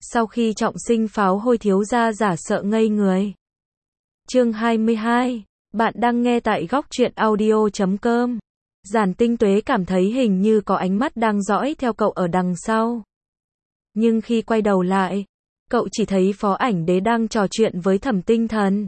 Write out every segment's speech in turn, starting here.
Sau khi trọng sinh pháo hôi thiếu gia giả sợ ngây người. Chương 22. Bạn đang nghe tại góc truyện audio.com. Giản Tinh Tuế cảm thấy hình như có ánh mắt đang dõi theo cậu ở đằng sau. Nhưng khi quay đầu lại, cậu chỉ thấy Phó Ảnh Đế đang trò chuyện với Thẩm Tinh Thần.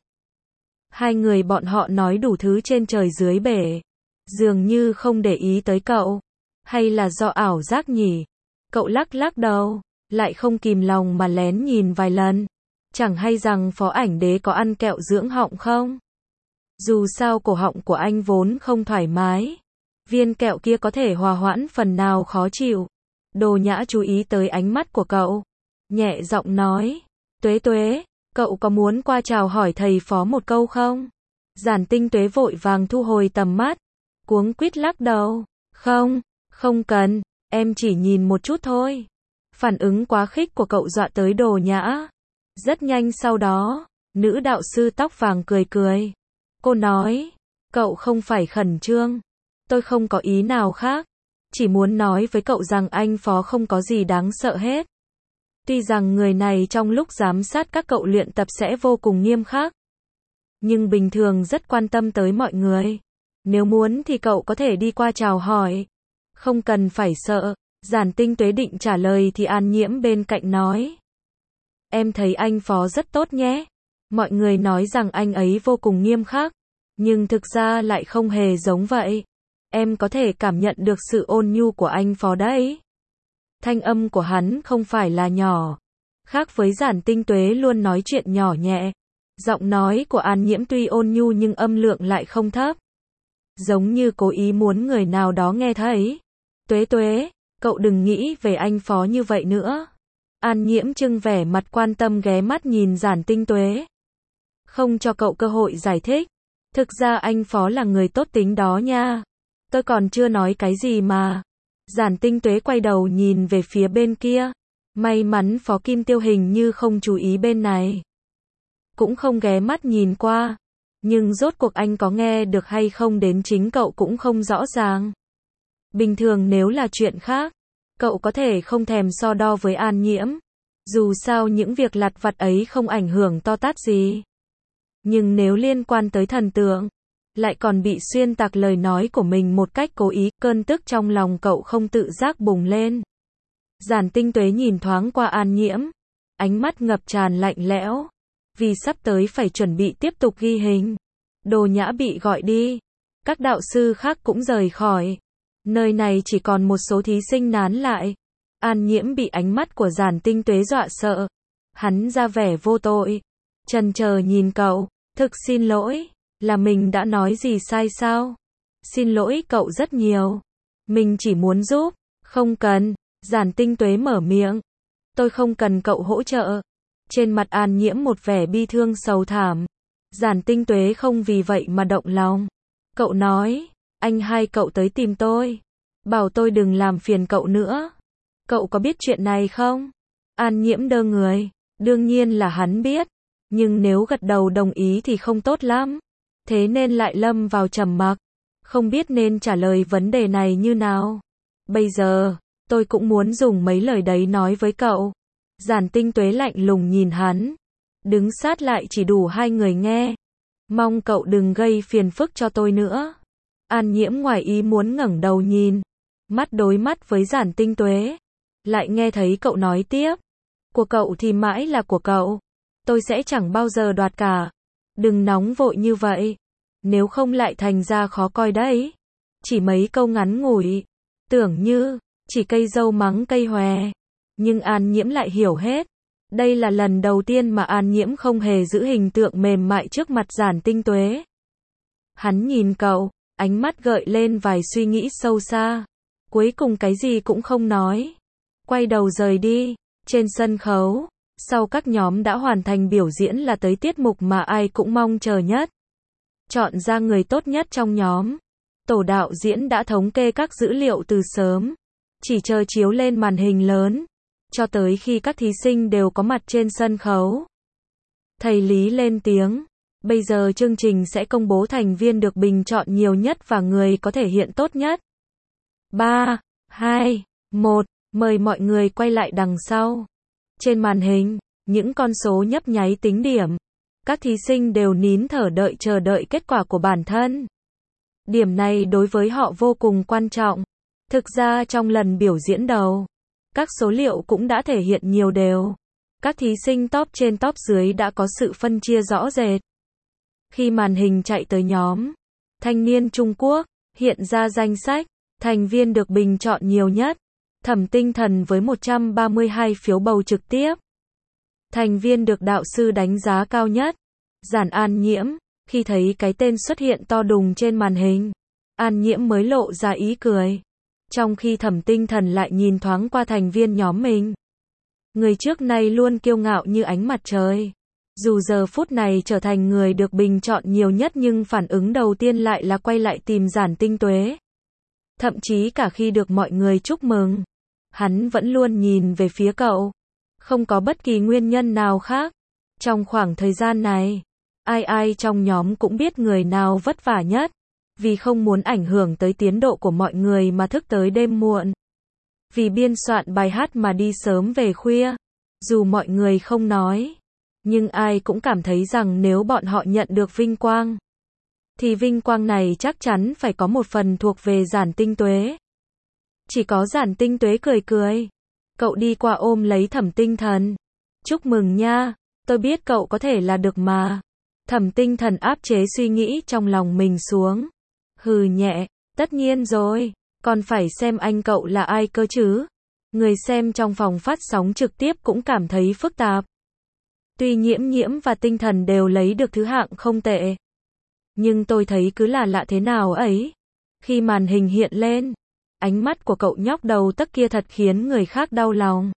Hai người bọn họ nói đủ thứ trên trời dưới bể, dường như không để ý tới cậu. Hay là do ảo giác nhỉ? Cậu lắc lắc đầu, lại không kìm lòng mà lén nhìn vài lần. Chẳng hay rằng Phó Ảnh Đế có ăn kẹo dưỡng họng không? Dù sao cổ họng của anh vốn không thoải mái, viên kẹo kia có thể hòa hoãn phần nào khó chịu. Đồ Nhã chú ý tới ánh mắt của cậu, nhẹ giọng nói, Tuế Tuế, cậu có muốn qua chào hỏi thầy Phó một câu không? Giản Tinh Tuế vội vàng thu hồi tầm mắt, cuống quýt lắc đầu, không cần, em chỉ nhìn một chút thôi. Phản ứng quá khích của cậu dọa tới Đồ Nhã. Rất nhanh sau đó, nữ đạo sư tóc vàng cười cười. Cô nói, cậu không phải khẩn trương. Tôi không có ý nào khác. Chỉ muốn nói với cậu rằng anh Phó không có gì đáng sợ hết. Tuy rằng người này trong lúc giám sát các cậu luyện tập sẽ vô cùng nghiêm khắc, nhưng bình thường rất quan tâm tới mọi người. Nếu muốn thì cậu có thể đi qua chào hỏi. Không cần phải sợ. Giản Tinh Tuế định trả lời thì An Nhiễm bên cạnh nói, em thấy anh Phó rất tốt nhé. Mọi người nói rằng anh ấy vô cùng nghiêm khắc, nhưng thực ra lại không hề giống vậy. Em có thể cảm nhận được sự ôn nhu của anh Phó đấy. Thanh âm của hắn không phải là nhỏ. Khác với Giản Tinh Tuế luôn nói chuyện nhỏ nhẹ. Giọng nói của An Nhiễm tuy ôn nhu nhưng âm lượng lại không thấp. Giống như cố ý muốn người nào đó nghe thấy. Tuế Tuế, cậu đừng nghĩ về anh Phó như vậy nữa. An Nhiễm trưng vẻ mặt quan tâm ghé mắt nhìn Giản Tinh Tuế. Không cho cậu cơ hội giải thích. Thực ra anh Phó là người tốt tính đó nha. Tôi còn chưa nói cái gì mà. Giản Tinh Tuế quay đầu nhìn về phía bên kia. May mắn Phó Kim Tiêu hình như không chú ý bên này. Cũng không ghé mắt nhìn qua. Nhưng rốt cuộc anh có nghe được hay không đến chính cậu cũng không rõ ràng. Bình thường nếu là chuyện khác, cậu có thể không thèm so đo với An Nhiễm. Dù sao những việc lặt vặt ấy không ảnh hưởng to tát gì. Nhưng nếu liên quan tới thần tượng, lại còn bị xuyên tạc lời nói của mình một cách cố ý, cơn tức trong lòng cậu không tự giác bùng lên. Giản Tinh Tuế nhìn thoáng qua An Nhiễm, ánh mắt ngập tràn lạnh lẽo, vì sắp tới phải chuẩn bị tiếp tục ghi hình. Đồ Nhã bị gọi đi, các đạo sư khác cũng rời khỏi. Nơi này chỉ còn một số thí sinh nán lại. An Nhiễm bị ánh mắt của Giản Tinh Tuế dọa sợ. Hắn ra vẻ vô tội, chần chờ nhìn cậu, thực xin lỗi, là mình đã nói gì sai sao? Xin lỗi cậu rất nhiều. Mình chỉ muốn giúp. Không cần. Giản Tinh Tuế mở miệng. Tôi không cần cậu hỗ trợ. Trên mặt An Nhiễm một vẻ bi thương sầu thảm. Giản Tinh Tuế không vì vậy mà động lòng. Cậu nói, anh hai cậu tới tìm tôi, bảo tôi đừng làm phiền cậu nữa. Cậu có biết chuyện này không? An Nhiễm đơ người. Đương nhiên là hắn biết. Nhưng nếu gật đầu đồng ý thì không tốt lắm. Thế nên lại lâm vào trầm mặc. Không biết nên trả lời vấn đề này như nào. Bây giờ, tôi cũng muốn dùng mấy lời đấy nói với cậu. Giản Tinh Tuế lạnh lùng nhìn hắn. Đứng sát lại chỉ đủ hai người nghe. Mong cậu đừng gây phiền phức cho tôi nữa. An Nhiễm ngoài ý muốn ngẩng đầu nhìn. Mắt đối mắt với Giản Tinh Tuế. Lại nghe thấy cậu nói tiếp. Của cậu thì mãi là của cậu. Tôi sẽ chẳng bao giờ đoạt cả. Đừng nóng vội như vậy. Nếu không lại thành ra khó coi đấy. Chỉ mấy câu ngắn ngủi. Tưởng như, chỉ cây dâu mắng cây hòe. Nhưng An Nhiễm lại hiểu hết. Đây là lần đầu tiên mà An Nhiễm không hề giữ hình tượng mềm mại trước mặt Giản Tinh Tuế. Hắn nhìn cậu, ánh mắt gợi lên vài suy nghĩ sâu xa. Cuối cùng cái gì cũng không nói. Quay đầu rời đi. Trên sân khấu, sau các nhóm đã hoàn thành biểu diễn là tới tiết mục mà ai cũng mong chờ nhất. Chọn ra người tốt nhất trong nhóm. Tổ đạo diễn đã thống kê các dữ liệu từ sớm. Chỉ chờ chiếu lên màn hình lớn. Cho tới khi các thí sinh đều có mặt trên sân khấu. Thầy Lý lên tiếng. Bây giờ chương trình sẽ công bố thành viên được bình chọn nhiều nhất và người có thể hiện tốt nhất. 3, 2, 1, mời mọi người quay lại đằng sau. Trên màn hình, những con số nhấp nháy tính điểm. Các thí sinh đều nín thở chờ đợi kết quả của bản thân. Điểm này đối với họ vô cùng quan trọng. Thực ra trong lần biểu diễn đầu, các số liệu cũng đã thể hiện nhiều đều. Các thí sinh top trên top dưới đã có sự phân chia rõ rệt. Khi màn hình chạy tới nhóm thanh niên Trung Quốc, hiện ra danh sách thành viên được bình chọn nhiều nhất. Thẩm Tinh Thần với 132 phiếu bầu trực tiếp. Thành viên được đạo sư đánh giá cao nhất, Giản An Nhiễm. Khi thấy cái tên xuất hiện to đùng trên màn hình, An Nhiễm mới lộ ra ý cười. Trong khi Thẩm Tinh Thần lại nhìn thoáng qua thành viên nhóm mình. Người trước nay luôn kiêu ngạo như ánh mặt trời. Dù giờ phút này trở thành người được bình chọn nhiều nhất nhưng phản ứng đầu tiên lại là quay lại tìm Giản Tinh Tuế. Thậm chí cả khi được mọi người chúc mừng, hắn vẫn luôn nhìn về phía cậu. Không có bất kỳ nguyên nhân nào khác. Trong khoảng thời gian này, ai trong nhóm cũng biết người nào vất vả nhất. Vì không muốn ảnh hưởng tới tiến độ của mọi người mà thức tới đêm muộn. Vì biên soạn bài hát mà đi sớm về khuya. Dù mọi người không nói, nhưng ai cũng cảm thấy rằng nếu bọn họ nhận được vinh quang, thì vinh quang này chắc chắn phải có một phần thuộc về Giản Tinh Tuế. Chỉ có Giản Tinh Tuế cười cười. Cậu đi qua ôm lấy Thẩm Tinh Thần. Chúc mừng nha, tôi biết cậu có thể là được mà. Thẩm Tinh Thần áp chế suy nghĩ trong lòng mình xuống. Hừ nhẹ, tất nhiên rồi, còn phải xem anh cậu là ai cơ chứ. Người xem trong phòng phát sóng trực tiếp cũng cảm thấy phức tạp. Tuy Nhiễm và Tinh Thần đều lấy được thứ hạng không tệ, nhưng tôi thấy cứ là lạ thế nào ấy. Khi màn hình hiện lên, ánh mắt của cậu nhóc đầu tấc kia thật khiến người khác đau lòng.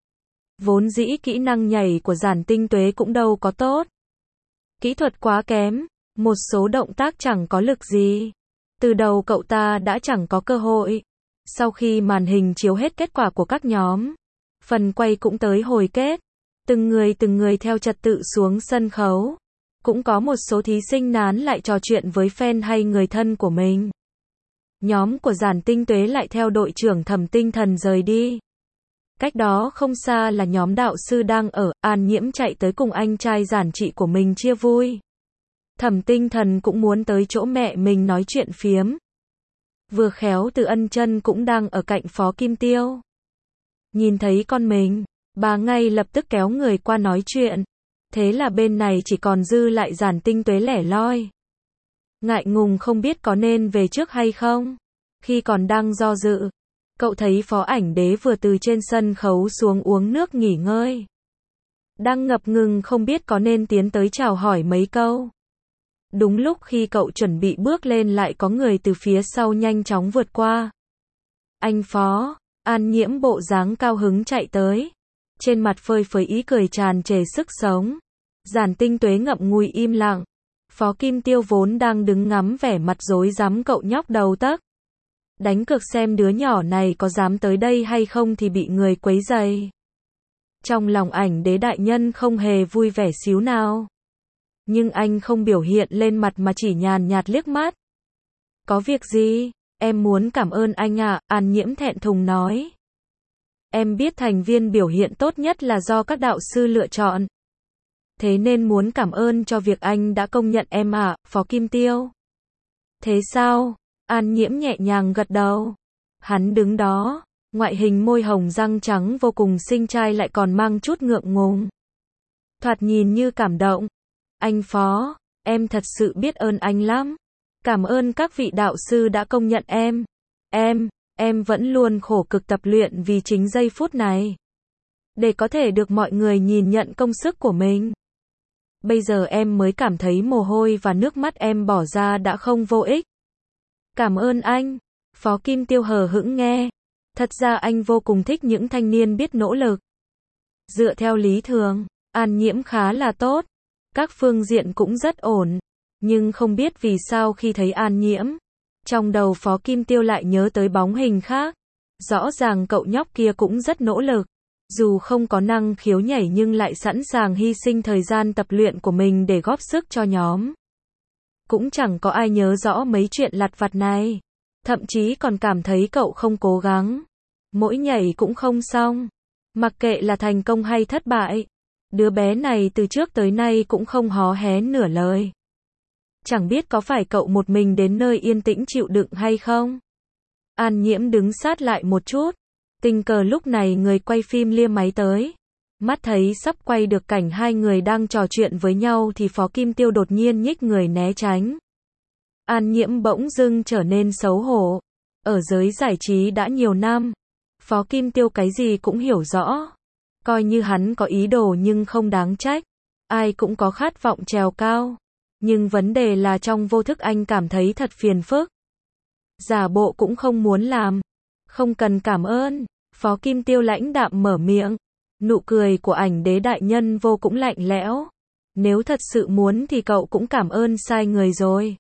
Vốn dĩ kỹ năng nhảy của Giản Tinh Tuế cũng đâu có tốt. Kỹ thuật quá kém, một số động tác chẳng có lực gì. Từ đầu cậu ta đã chẳng có cơ hội. Sau khi màn hình chiếu hết kết quả của các nhóm, phần quay cũng tới hồi kết. Từng người theo trật tự xuống sân khấu. Cũng có một số thí sinh nán lại trò chuyện với fan hay người thân của mình. Nhóm của Giản Tinh Tuế lại theo đội trưởng Thẩm Tinh Thần rời đi. Cách đó không xa là nhóm đạo sư đang ở. An Nhiễm chạy tới cùng anh trai Giản Trị của mình chia vui. Thẩm Tinh Thần cũng muốn tới chỗ mẹ mình nói chuyện phiếm. Vừa khéo Từ Ân Chân cũng đang ở cạnh Phó Kim Tiêu. Nhìn thấy con mình, bà ngay lập tức kéo người qua nói chuyện. Thế là bên này chỉ còn dư lại Giản Tinh Tuế lẻ loi. Ngại ngùng không biết có nên về trước hay không. Khi còn đang do dự, cậu thấy Phó Ảnh Đế vừa từ trên sân khấu xuống uống nước nghỉ ngơi. Đang ngập ngừng không biết có nên tiến tới chào hỏi mấy câu. Đúng lúc khi cậu chuẩn bị bước lên lại có người từ phía sau nhanh chóng vượt qua. Anh Phó, An Nhiễm bộ dáng cao hứng chạy tới. Trên mặt phơi phới ý cười tràn trề sức sống. Giản Tinh Tuế ngậm ngùi im lặng. Phó Kim Tiêu vốn đang đứng ngắm vẻ mặt rối rắm cậu nhóc đầu tấc. Đánh cược xem đứa nhỏ này có dám tới đây hay không thì bị người quấy rầy. Trong lòng Ảnh Đế đại nhân không hề vui vẻ xíu nào. Nhưng anh không biểu hiện lên mặt mà chỉ nhàn nhạt liếc mắt. Có việc gì? Em muốn cảm ơn anh ạ, An Nhiễm thẹn thùng nói. Em biết thành viên biểu hiện tốt nhất là do các đạo sư lựa chọn. Thế nên muốn cảm ơn cho việc anh đã công nhận em ạ, Phó Kim Tiêu. Thế sao? An Nhiễm nhẹ nhàng gật đầu. Hắn đứng đó, ngoại hình môi hồng răng trắng vô cùng xinh trai lại còn mang chút ngượng ngùng. Thoạt nhìn như cảm động. Anh Phó, em thật sự biết ơn anh lắm. Cảm ơn các vị đạo sư đã công nhận em. Em vẫn luôn khổ cực tập luyện vì chính giây phút này. Để có thể được mọi người nhìn nhận công sức của mình. Bây giờ em mới cảm thấy mồ hôi và nước mắt em bỏ ra đã không vô ích. Cảm ơn anh. Phó Kim Tiêu hờ hững nghe. Thật ra anh vô cùng thích những thanh niên biết nỗ lực. Dựa theo lý thường, An Nhiễm khá là tốt. Các phương diện cũng rất ổn. Nhưng không biết vì sao khi thấy An Nhiễm, trong đầu Phó Kim Tiêu lại nhớ tới bóng hình khác. Rõ ràng cậu nhóc kia cũng rất nỗ lực. Dù không có năng khiếu nhảy nhưng lại sẵn sàng hy sinh thời gian tập luyện của mình để góp sức cho nhóm. Cũng chẳng có ai nhớ rõ mấy chuyện lặt vặt này. Thậm chí còn cảm thấy cậu không cố gắng. Mỗi nhảy cũng không xong. Mặc kệ là thành công hay thất bại, đứa bé này từ trước tới nay cũng không hó hé nửa lời. Chẳng biết có phải cậu một mình đến nơi yên tĩnh chịu đựng hay không? An Nhiễm đứng sát lại một chút. Tình cờ lúc này người quay phim lia máy tới. Mắt thấy sắp quay được cảnh hai người đang trò chuyện với nhau thì Phó Kim Tiêu đột nhiên nhích người né tránh. An Nhiễm bỗng dưng trở nên xấu hổ. Ở giới giải trí đã nhiều năm, Phó Kim Tiêu cái gì cũng hiểu rõ. Coi như hắn có ý đồ nhưng không đáng trách. Ai cũng có khát vọng trèo cao. Nhưng vấn đề là trong vô thức anh cảm thấy thật phiền phức. Giả bộ cũng không muốn làm. Không cần cảm ơn. Phó Kim Tiêu lãnh đạm mở miệng. Nụ cười của ảnh đế đại nhân vô cũng lạnh lẽo. Nếu thật sự muốn thì cậu cũng cảm ơn sai người rồi.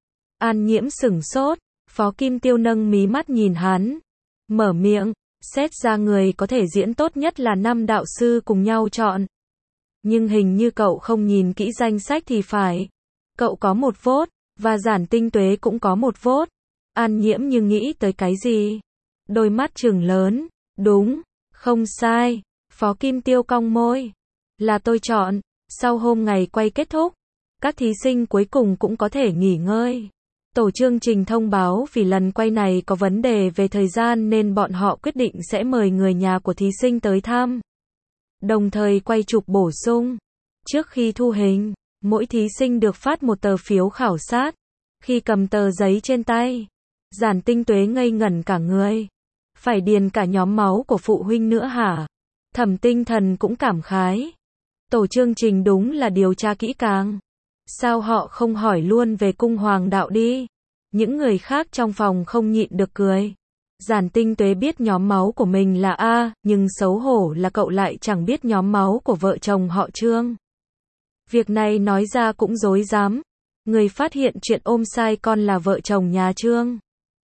An Nhiễm sửng sốt. Phó Kim Tiêu nâng mí mắt nhìn hắn. Mở miệng. Xét ra người có thể diễn tốt nhất là 5 đạo sư cùng nhau chọn. Nhưng hình như cậu không nhìn kỹ danh sách thì phải. Cậu có 1 vote, và Giản Tinh Tuế cũng có 1 vote. An Nhiễm như nghĩ tới cái gì? Đôi mắt trừng lớn. Đúng, không sai. Phó Kim Tiêu cong môi. Là tôi chọn. Sau hôm ngày quay kết thúc, các thí sinh cuối cùng cũng có thể nghỉ ngơi. Tổ chương trình thông báo vì lần quay này có vấn đề về thời gian nên bọn họ quyết định sẽ mời người nhà của thí sinh tới thăm. Đồng thời quay chụp bổ sung. Trước khi thu hình, mỗi thí sinh được phát một tờ phiếu khảo sát. Khi cầm tờ giấy trên tay, Giản Tinh Tuế ngây ngẩn cả người. Phải điền cả nhóm máu của phụ huynh nữa hả? Thẩm Tinh Thần cũng cảm khái. Tổ chương trình đúng là điều tra kỹ càng. Sao họ không hỏi luôn về cung hoàng đạo đi? Những người khác trong phòng không nhịn được cười. Giản Tinh Tuế biết nhóm máu của mình là A, nhưng xấu hổ là cậu lại chẳng biết nhóm máu của vợ chồng họ Trương. Việc này nói ra cũng rối rắm. Người phát hiện chuyện ôm sai con là vợ chồng nhà Trương.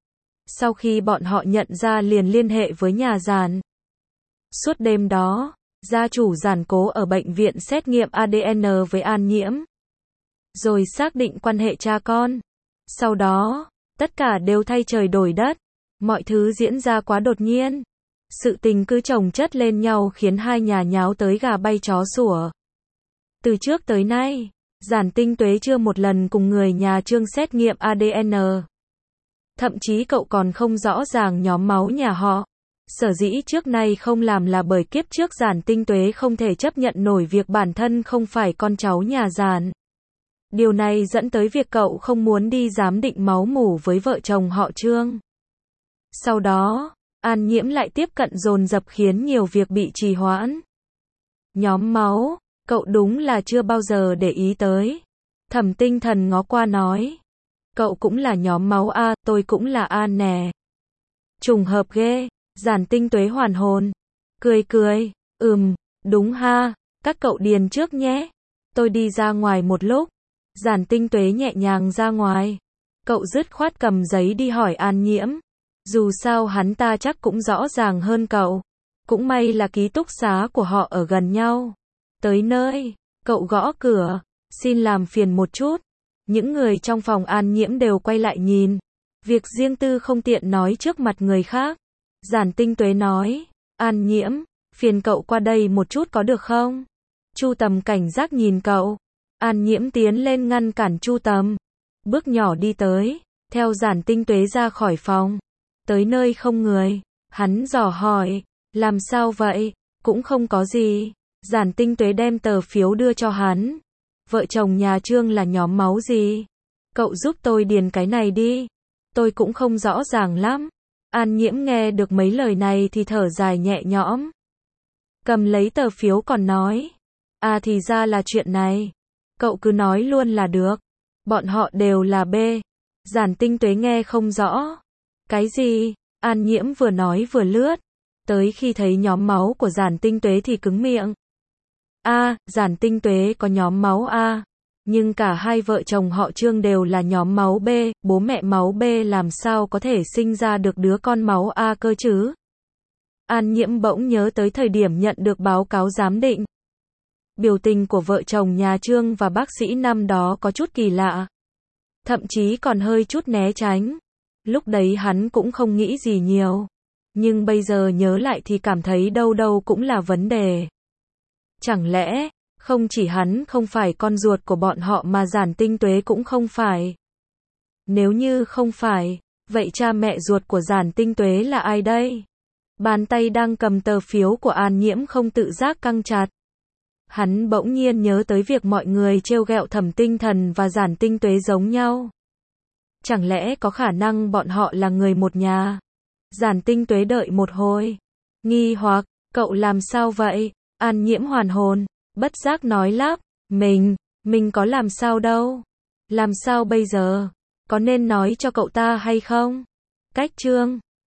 Sau khi bọn họ nhận ra liền liên hệ với nhà Giản. Suốt đêm đó, gia chủ Giản Cố ở bệnh viện xét nghiệm ADN với An Nhiễm. Rồi xác định quan hệ cha con. Sau đó, tất cả đều thay trời đổi đất. Mọi thứ diễn ra quá đột nhiên. Sự tình cứ chồng chất lên nhau khiến hai nhà nháo tới gà bay chó sủa. Từ trước tới nay, Giản Tinh Tuế chưa một lần cùng người nhà Trương xét nghiệm ADN. Thậm chí cậu còn không rõ ràng nhóm máu nhà họ. Sở dĩ trước nay không làm là bởi kiếp trước Giản Tinh Tuế không thể chấp nhận nổi việc bản thân không phải con cháu nhà Giản. Điều này dẫn tới việc cậu không muốn đi giám định máu mủ với vợ chồng họ Trương. Sau đó, An Nhiễm lại tiếp cận dồn dập khiến nhiều việc bị trì hoãn. Nhóm máu, cậu đúng là chưa bao giờ để ý tới. Thẩm Tinh Thần ngó qua nói. Cậu cũng là nhóm máu A, tôi cũng là A nè. Trùng hợp ghê. Giản Tinh Tuế hoàn hồn. Cười. Đúng ha, các cậu điền trước nhé. Tôi đi ra ngoài một lúc. Giản Tinh Tuế nhẹ nhàng ra ngoài. Cậu dứt khoát cầm giấy đi hỏi An Nhiễm. Dù sao hắn ta chắc cũng rõ ràng hơn cậu. Cũng may là ký túc xá của họ ở gần nhau. Tới nơi, cậu gõ cửa. Xin làm phiền một chút. Những người trong phòng An Nhiễm đều quay lại nhìn. Việc riêng tư không tiện nói trước mặt người khác. Giản Tinh Tuế nói. An Nhiễm, phiền cậu qua đây một chút có được không? Chu Tầm cảnh giác nhìn cậu. An Nhiễm tiến lên ngăn cản Chu Tầm. Bước nhỏ đi tới. Theo Giản Tinh Tuế ra khỏi phòng. Tới nơi không người. Hắn dò hỏi. Làm sao vậy? Cũng không có gì. Giản Tinh Tuế đem tờ phiếu đưa cho hắn. Vợ chồng nhà Trương là nhóm máu gì? Cậu giúp tôi điền cái này đi. Tôi cũng không rõ ràng lắm. An Nhiễm nghe được mấy lời này thì thở dài nhẹ nhõm. Cầm lấy tờ phiếu còn nói. À thì ra là chuyện này. Cậu cứ nói luôn là được. Bọn họ đều là B. Giản Tinh Tuế nghe không rõ. Cái gì? An Nhiễm vừa nói vừa lướt. Tới khi thấy nhóm máu của Giản Tinh Tuế thì cứng miệng. Giản Tinh Tuế có nhóm máu A. Nhưng cả hai vợ chồng họ Trương đều là nhóm máu B. Bố mẹ máu B làm sao có thể sinh ra được đứa con máu A cơ chứ? An Nhiễm bỗng nhớ tới thời điểm nhận được báo cáo giám định. Biểu tình của vợ chồng nhà Trương và bác sĩ năm đó có chút kỳ lạ. Thậm chí còn hơi chút né tránh. Lúc đấy hắn cũng không nghĩ gì nhiều. Nhưng bây giờ nhớ lại thì cảm thấy đâu đâu cũng là vấn đề. Chẳng lẽ, không chỉ hắn không phải con ruột của bọn họ mà Giản Tinh Tuế cũng không phải? Nếu như không phải, vậy cha mẹ ruột của Giản Tinh Tuế là ai đây? Bàn tay đang cầm tờ phiếu của An Nhiễm không tự giác căng chặt. Hắn bỗng nhiên nhớ tới việc mọi người trêu ghẹo Thẩm Tinh Thần và Giản Tinh Tuế giống nhau. Chẳng lẽ có khả năng bọn họ là người một nhà? Giản Tinh Tuế đợi một hồi. Nghi hoặc, cậu làm sao vậy? An Nhiễm hoàn hồn, bất giác nói lắp, mình có làm sao đâu. Làm sao bây giờ? Có nên nói cho cậu ta hay không? Cách chương